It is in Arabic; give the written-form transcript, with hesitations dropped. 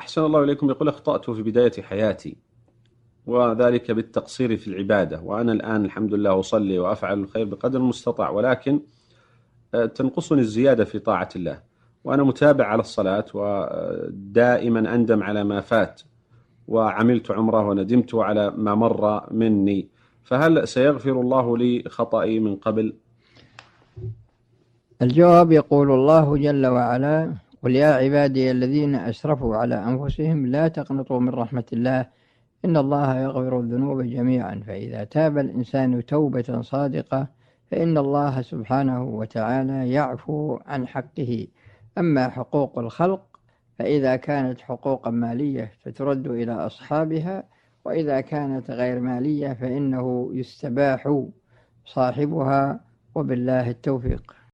أحسن الله إليكم. يقول: أخطأت في بداية حياتي، وذلك بالتقصير في العبادة، وأنا الآن الحمد لله أصلي وأفعل الخير بقدر المستطاع، ولكن تنقصني الزيادة في طاعة الله، وأنا متابع على الصلاة، ودائما أندم على ما فات، وعملت عمره وندمت على ما مر مني، فهل سيغفر الله لي خطئي من قبل؟ الجواب: يقول الله جل وعلا: قل يا عبادي الذين أسرفوا على أنفسهم لا تقنطوا من رحمة الله إن الله يغفر الذنوب جميعا. فإذا تاب الإنسان توبة صادقة فإن الله سبحانه وتعالى يعفو عن حقه. أما حقوق الخلق فإذا كانت حقوقا مالية فترد إلى أصحابها، وإذا كانت غير مالية فإنه يستباح صاحبها، وبالله التوفيق.